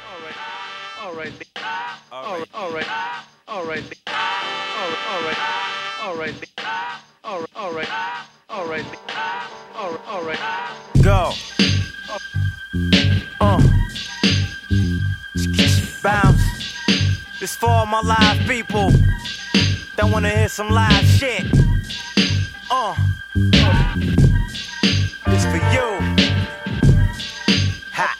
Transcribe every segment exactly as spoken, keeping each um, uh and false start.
Alright, alright, alright, alright, alright, alright, alright, alright, alright, alright, alright, alright. Go. Uh. Bounce. This for all my live people that wanna hear some live shit. Uh. This for you. Ha.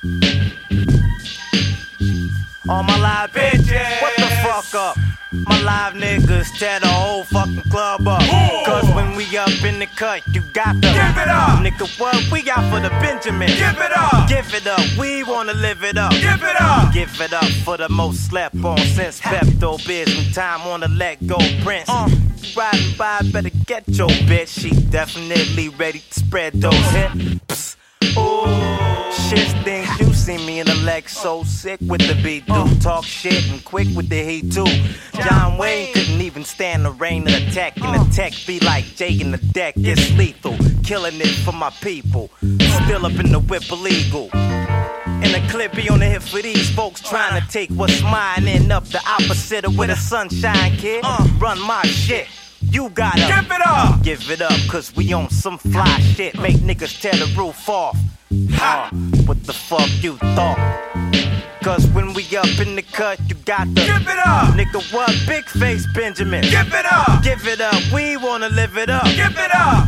All my live bitches. What the fuck up? My live niggas tear the whole fucking club up. Cause when we up in the cut, you got to give it up. Nigga, what we got for the Benjamin? Give it up. Give it up. We wanna live it up. Give it up. Give it up for the most slept on since Pepto Bismol. Time on the let go Prince. Uh, riding by, better get your bitch. She definitely ready to spread those hips. Ooh, shit stinks. You see me in the leg so sick with the beat. Do talk shit and quick with the heat too. John Wayne couldn't even stand the rain of the tech. And the tech be like Jay in the deck. It's lethal, killing it for my people. Still up in the whip illegal. And the clip be on the hip for these folks trying to take what's mine and up the opposite of where the sunshine, kid. Run my shit. You gotta give it up. Give it up, cause we on some fly shit. Make niggas tear the roof off. Uh, what the fuck you thought? Cause when we up in the cut, you got to give it up. Nigga, what? Big face Benjamin. Give it up. Give it up. We wanna live it up. Give it up.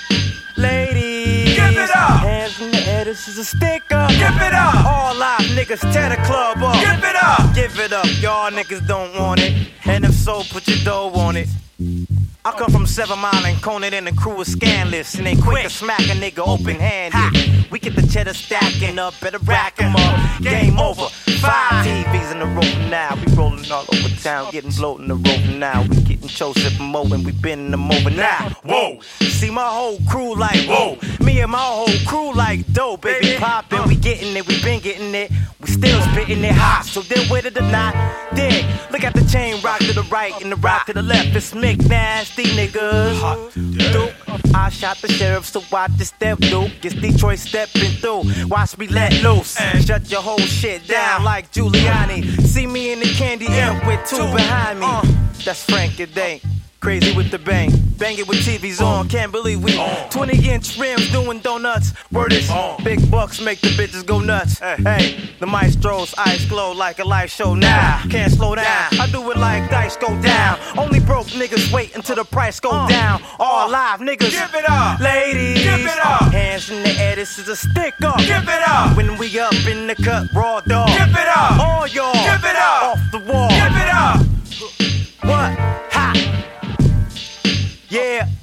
Ladies, give it up. Hands in the air, this is a stick up. Give it up. All live niggas tear the club up. Give it up. Give it up. Y'all niggas don't want it. And if so, put your dough on it. I come from Seven Mile and Conan and the crew is scanless. And they quick to smack a nigga open-handed. We get the cheddar stacking up, better rack 'em up. Game over. Five T Vs in the rope now. We rolling all over town, getting bloated in the rope now. We getting Joseph and Mo and we bending them over now. Whoa. See my whole crew like whoa. Me and my whole crew like dope, baby. Poppin', we getting it, we been getting it. We still spitting it hot, so then with it or not, dig. Look at the chain rock to the right and the rock to the left. It's Mick Nasty niggas. Duke, I shot the sheriff, so watch the step, Duke. It's Detroit stepping through. Watch me let loose. Shut your whole shit down like Giuliani. See me in the candy imp with two behind me. That's Frank and Dank. Crazy with the bang, bang it with T Vs on. Can't believe we twenty inch rims doing donuts. Word is big bucks make the bitches go nuts. Hey, the maestro's eyes glow like a live show now. Can't slow down, I do it like dice go down. Only broke niggas wait until the price go down. All live niggas, give it up. Ladies, give it up. Hands in the air, this is a stick up. Give it up. When we up in the cut, raw dog. Give it up. All y'all, give it up. Off the wall. Give it up. What? Ha! Yeah.